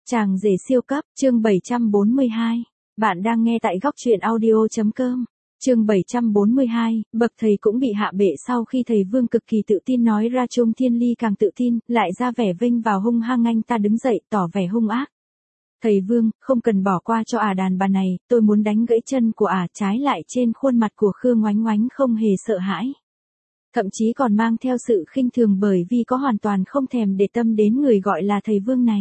Chàng rể siêu cấp, chương 742. Bạn đang nghe tại góc truyện audio.com. Chương 742, bậc thầy cũng bị hạ bệ sau khi thầy Vương cực kỳ tự tin nói ra. Trung Thiên Ly càng tự tin, lại ra vẻ vênh vào hung hăng. Anh ta đứng dậy tỏ vẻ hung ác. Thầy Vương, không cần bỏ qua cho đàn bà này, tôi muốn đánh gãy chân của trái lại trên khuôn mặt của Khương Ngoánh Ngoánh không hề sợ hãi. Thậm chí còn mang theo sự khinh thường bởi vì có hoàn toàn không thèm để tâm đến người gọi là thầy Vương này.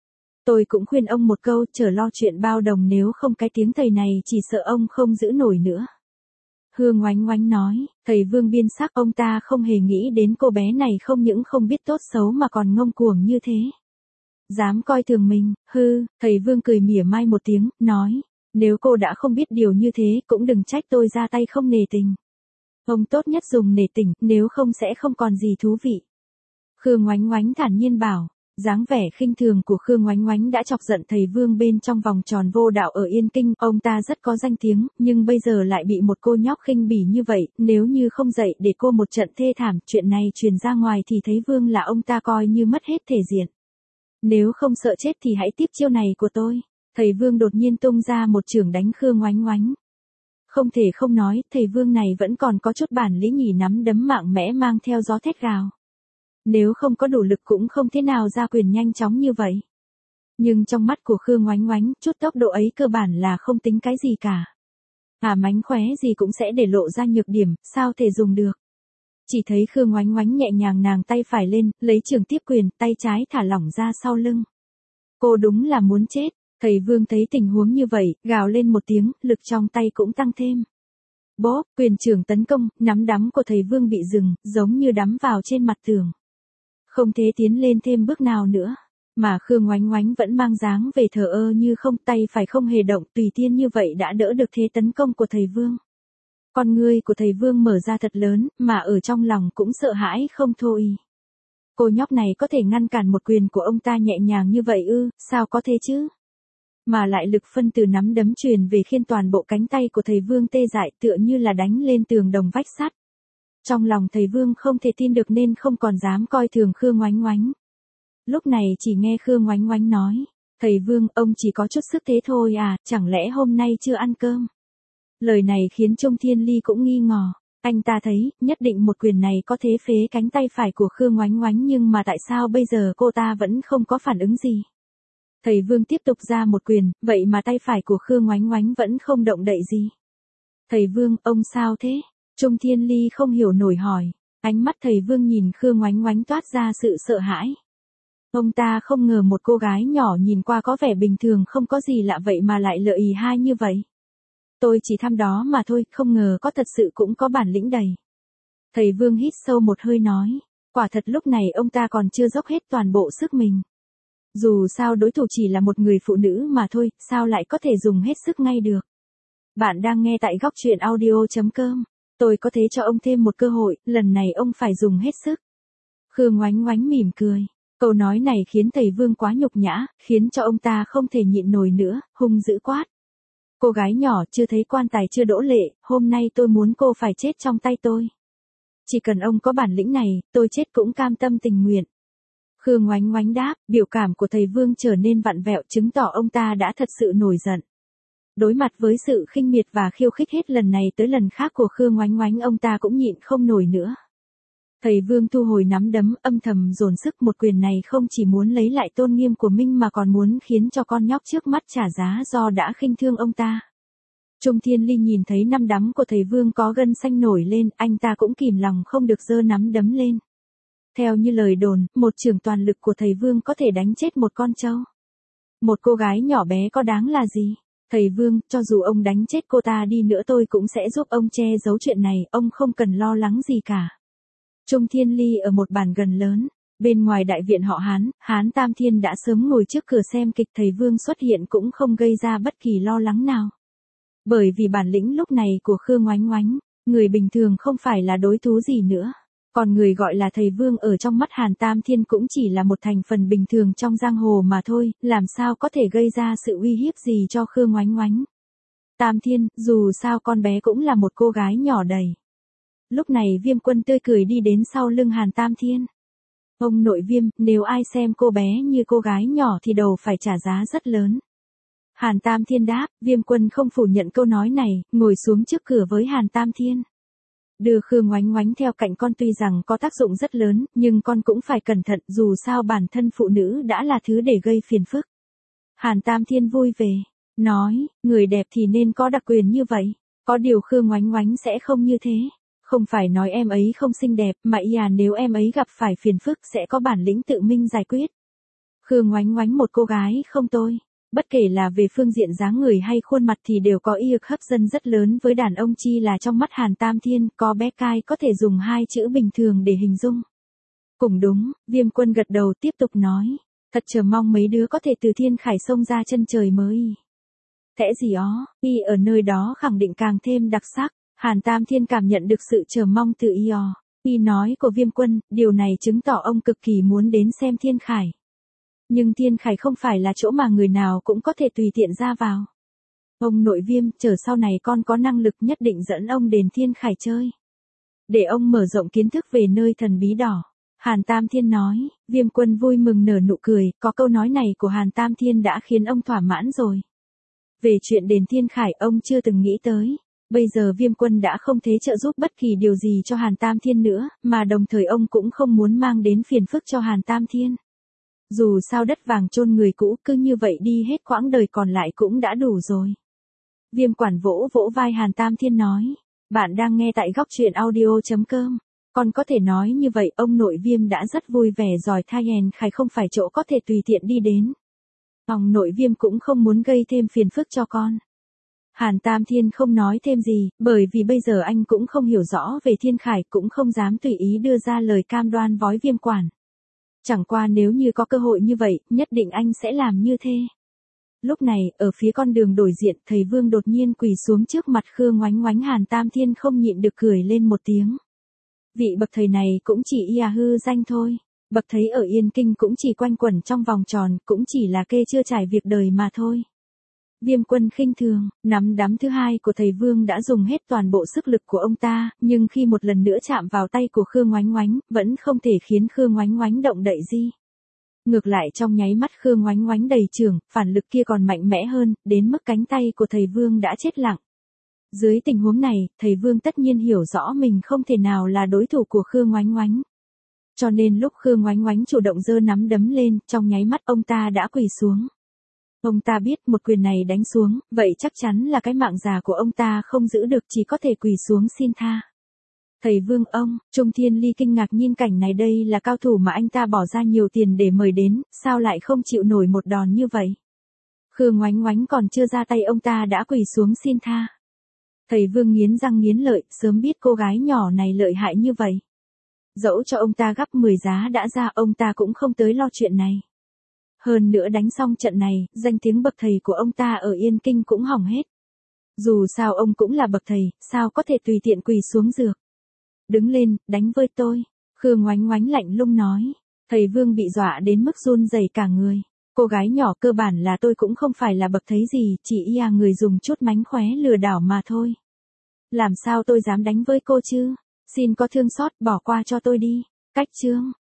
Tôi cũng khuyên ông một câu, chớ lo chuyện bao đồng, nếu không cái tiếng thầy này chỉ sợ ông không giữ nổi nữa. Khương Ngoánh Ngoánh nói, thầy Vương biên sắc, ông ta không hề nghĩ đến cô bé này không những không biết tốt xấu mà còn ngông cuồng như thế. Dám coi thường mình, thầy Vương cười mỉa mai một tiếng, nói, nếu cô đã không biết điều như thế cũng đừng trách tôi ra tay không nể tình. Ông tốt nhất dùng nể tình, nếu không sẽ không còn gì thú vị. Khương Ngoánh Ngoánh thản nhiên bảo. Dáng vẻ khinh thường của Khương Ngoánh Ngoánh đã chọc giận thầy Vương bên trong vòng tròn vô đạo ở Yên Kinh. Ông ta rất có danh tiếng, nhưng bây giờ lại bị một cô nhóc khinh bỉ như vậy. Nếu như không dậy để cô một trận thê thảm, chuyện này truyền ra ngoài thì thấy Vương là ông ta coi như mất hết thể diện. Nếu không sợ chết thì hãy tiếp chiêu này của tôi. Thầy Vương đột nhiên tung ra một chưởng đánh Khương Ngoánh Ngoánh. Không thể không nói, thầy Vương này vẫn còn có chút bản lĩnh nhỉ, nắm đấm mạnh mẽ mang theo gió thét gào. Nếu không có đủ lực cũng không thế nào ra quyền nhanh chóng như vậy. Nhưng trong mắt của Khương Ngoánh Ngoánh, chút tốc độ ấy cơ bản là không tính cái gì cả. Mánh khóe gì cũng sẽ để lộ ra nhược điểm, sao thể dùng được. Chỉ thấy Khương Ngoánh Ngoánh nhẹ nhàng nàng tay phải lên, lấy chưởng tiếp quyền, tay trái thả lỏng ra sau lưng. Cô đúng là muốn chết. Thầy Vương thấy tình huống như vậy, gào lên một tiếng, lực trong tay cũng tăng thêm. Bóp, quyền chưởng tấn công, nắm đấm của thầy Vương bị dừng, giống như đắm vào trên mặt tường. Không thể tiến lên thêm bước nào nữa, mà Khương Ngoánh Ngoánh vẫn mang dáng về thờ ơ như không, tay phải không hề động, tùy tiên như vậy đã đỡ được thế tấn công của thầy Vương. Con ngươi của thầy Vương mở ra thật lớn, mà ở trong lòng cũng sợ hãi không thôi. Cô nhóc này có thể ngăn cản một quyền của ông ta nhẹ nhàng như vậy sao có thế chứ? Mà lại lực phân từ nắm đấm truyền về khiến toàn bộ cánh tay của thầy Vương tê dại, tựa như là đánh lên tường đồng vách sắt. Trong lòng thầy Vương không thể tin được nên không còn dám coi thường Khương Ngoánh Ngoánh. Lúc này chỉ nghe Khương Ngoánh Ngoánh nói, thầy Vương, ông chỉ có chút sức thế thôi chẳng lẽ hôm nay chưa ăn cơm? Lời này khiến Trung Thiên Ly cũng nghi ngờ, anh ta thấy, nhất định một quyền này có thể phế cánh tay phải của Khương Ngoánh Ngoánh, nhưng mà tại sao bây giờ cô ta vẫn không có phản ứng gì? Thầy Vương tiếp tục ra một quyền, vậy mà tay phải của Khương Ngoánh Ngoánh vẫn không động đậy gì. Thầy Vương, ông sao thế? Trung Thiên Ly không hiểu nổi hỏi. Ánh mắt thầy Vương nhìn Khương Ngoánh Ngoánh toát ra sự sợ hãi. Ông ta không ngờ một cô gái nhỏ nhìn qua có vẻ bình thường không có gì lạ vậy mà lại lợi hai như vậy. Tôi chỉ thăm đó mà thôi, không ngờ có thật sự cũng có bản lĩnh đầy. Thầy Vương hít sâu một hơi nói. Quả thật lúc này ông ta còn chưa dốc hết toàn bộ sức mình. Dù sao đối thủ chỉ là một người phụ nữ mà thôi, sao lại có thể dùng hết sức ngay được. Bạn đang nghe tại góc truyện audio.com. Tôi có thể cho ông thêm một cơ hội, lần này ông phải dùng hết sức. Khương Ngoánh Ngoánh mỉm cười. Câu nói này khiến thầy Vương quá nhục nhã, khiến cho ông ta không thể nhịn nổi nữa, hung dữ quát. Cô gái nhỏ chưa thấy quan tài chưa đỗ lệ, hôm nay tôi muốn cô phải chết trong tay tôi. Chỉ cần ông có bản lĩnh này, tôi chết cũng cam tâm tình nguyện. Khương Ngoánh Ngoánh đáp, biểu cảm của thầy Vương trở nên vặn vẹo, chứng tỏ ông ta đã thật sự nổi giận. Đối mặt với sự khinh miệt và khiêu khích hết lần này tới lần khác của Khương Ngoánh Ngoánh, ông ta cũng nhịn không nổi nữa. Thầy Vương thu hồi nắm đấm, âm thầm dồn sức, một quyền này không chỉ muốn lấy lại tôn nghiêm của mình mà còn muốn khiến cho con nhóc trước mắt trả giá do đã khinh thương ông ta. Trung Thiên Ly nhìn thấy nắm đấm của thầy Vương có gân xanh nổi lên, anh ta cũng kìm lòng không được giơ nắm đấm lên. Theo như lời đồn, một chưởng toàn lực của thầy Vương có thể đánh chết một con trâu. Một cô gái nhỏ bé có đáng là gì? Thầy Vương, cho dù ông đánh chết cô ta đi nữa tôi cũng sẽ giúp ông che giấu chuyện này, ông không cần lo lắng gì cả. Trung Thiên Ly ở một bàn gần lớn, bên ngoài đại viện họ Hán Tam Thiên đã sớm ngồi trước cửa xem kịch, thầy Vương xuất hiện cũng không gây ra bất kỳ lo lắng nào. Bởi vì bản lĩnh lúc này của Khương Ngoánh Ngoánh, người bình thường không phải là đối thủ gì nữa. Còn người gọi là thầy Vương ở trong mắt Hàn Tam Thiên cũng chỉ là một thành phần bình thường trong giang hồ mà thôi, làm sao có thể gây ra sự uy hiếp gì cho Khương Ngoánh Ngoánh. Tam Thiên, dù sao con bé cũng là một cô gái nhỏ đầy. Lúc này Viêm Quân tươi cười đi đến sau lưng Hàn Tam Thiên. Ông nội Viêm, nếu ai xem cô bé như cô gái nhỏ thì đầu phải trả giá rất lớn. Hàn Tam Thiên đáp, Viêm Quân không phủ nhận câu nói này, ngồi xuống trước cửa với Hàn Tam Thiên. Đưa Khương Ngoánh Ngoánh theo cạnh con tuy rằng có tác dụng rất lớn, nhưng con cũng phải cẩn thận, dù sao bản thân phụ nữ đã là thứ để gây phiền phức. Hàn Tam Thiên vui vẻ, nói, người đẹp thì nên có đặc quyền như vậy, có điều Khương Ngoánh Ngoánh sẽ không như thế. Không phải nói em ấy không xinh đẹp, mà nếu em ấy gặp phải phiền phức sẽ có bản lĩnh tự mình giải quyết. Khương Ngoánh Ngoánh một cô gái không tôi. Bất kể là về phương diện dáng người hay khuôn mặt thì đều có lực hấp dẫn rất lớn với đàn ông, chi là trong mắt Hàn Tam Thiên có bé cai có thể dùng hai chữ bình thường để hình dung. Cũng đúng, Viêm Quân gật đầu tiếp tục nói, thật chờ mong mấy đứa có thể từ Thiên Khải xông ra chân trời mới. Thế gì ó, y ở nơi đó khẳng định càng thêm đặc sắc. Hàn Tam Thiên cảm nhận được sự chờ mong từ y nói của Viêm Quân, điều này chứng tỏ ông cực kỳ muốn đến xem Thiên Khải. Nhưng Thiên Khải không phải là chỗ mà người nào cũng có thể tùy tiện ra vào. Ông nội Viêm, chờ sau này con có năng lực nhất định dẫn ông đến Thiên Khải chơi. Để ông mở rộng kiến thức về nơi thần bí đỏ. Hàn Tam Thiên nói, Viêm Quân vui mừng nở nụ cười, có câu nói này của Hàn Tam Thiên đã khiến ông thỏa mãn rồi. Về chuyện đến Thiên Khải ông chưa từng nghĩ tới. Bây giờ Viêm Quân đã không thể trợ giúp bất kỳ điều gì cho Hàn Tam Thiên nữa, mà đồng thời ông cũng không muốn mang đến phiền phức cho Hàn Tam Thiên. Dù sao đất vàng chôn người cũ, cứ như vậy đi hết quãng đời còn lại cũng đã đủ rồi. Viêm Quản vỗ vỗ vai Hàn Tam Thiên nói, bạn đang nghe tại góc truyện audio.com. Còn có thể nói như vậy, ông nội Viêm đã rất vui vẻ rồi. Thiên Khải không phải chỗ có thể tùy tiện đi đến. Ông nội Viêm cũng không muốn gây thêm phiền phức cho con. Hàn Tam Thiên không nói thêm gì, bởi vì bây giờ anh cũng không hiểu rõ về Thiên Khải, cũng không dám tùy ý đưa ra lời cam đoan với Viêm Quản. Chẳng qua nếu như có cơ hội như vậy, nhất định anh sẽ làm như thế. Lúc này, ở phía con đường đối diện, thầy Vương đột nhiên quỳ xuống trước mặt Khương Ngoánh Ngoánh. Hàn Tam Thiên không nhịn được cười lên một tiếng. Vị bậc thầy này cũng chỉ hư danh thôi. Bậc thầy ở Yên Kinh cũng chỉ quanh quẩn trong vòng tròn, cũng chỉ là kê chưa trải việc đời mà thôi. Viêm Quân khinh thường, nắm đấm thứ hai của thầy Vương đã dùng hết toàn bộ sức lực của ông ta, nhưng khi một lần nữa chạm vào tay của Khương Ngoánh Ngoánh, vẫn không thể khiến Khương Ngoánh Ngoánh động đậy gì. Ngược lại trong nháy mắt Khương Ngoánh Ngoánh đầy trưởng, phản lực kia còn mạnh mẽ hơn, đến mức cánh tay của thầy Vương đã chết lặng. Dưới tình huống này, thầy Vương tất nhiên hiểu rõ mình không thể nào là đối thủ của Khương Ngoánh Ngoánh. Cho nên lúc Khương Ngoánh Ngoánh chủ động giơ nắm đấm lên, trong nháy mắt ông ta đã quỳ xuống. Ông ta biết một quyền này đánh xuống, vậy chắc chắn là cái mạng già của ông ta không giữ được, chỉ có thể quỳ xuống xin tha. Thầy Vương ông, Trung Thiên Ly kinh ngạc nhìn cảnh này, đây là cao thủ mà anh ta bỏ ra nhiều tiền để mời đến, sao lại không chịu nổi một đòn như vậy? Khương Ngoánh Ngoánh còn chưa ra tay ông ta đã quỳ xuống xin tha. Thầy Vương nghiến răng nghiến lợi, sớm biết cô gái nhỏ này lợi hại như vậy. Dẫu cho ông ta gấp 10 giá đã ra, ông ta cũng không tới lo chuyện này. Hơn nữa đánh xong trận này, danh tiếng bậc thầy của ông ta ở Yên Kinh cũng hỏng hết. Dù sao ông cũng là bậc thầy, sao có thể tùy tiện quỳ xuống dược. Đứng lên, đánh với tôi. Khương Ngoánh Ngoánh lạnh lùng nói. Thầy Vương bị dọa đến mức run rẩy cả người. Cô gái nhỏ, cơ bản là tôi cũng không phải là bậc thầy gì, chỉ người dùng chút mánh khóe lừa đảo mà thôi. Làm sao tôi dám đánh với cô chứ? Xin có thương xót bỏ qua cho tôi đi. Cách chương.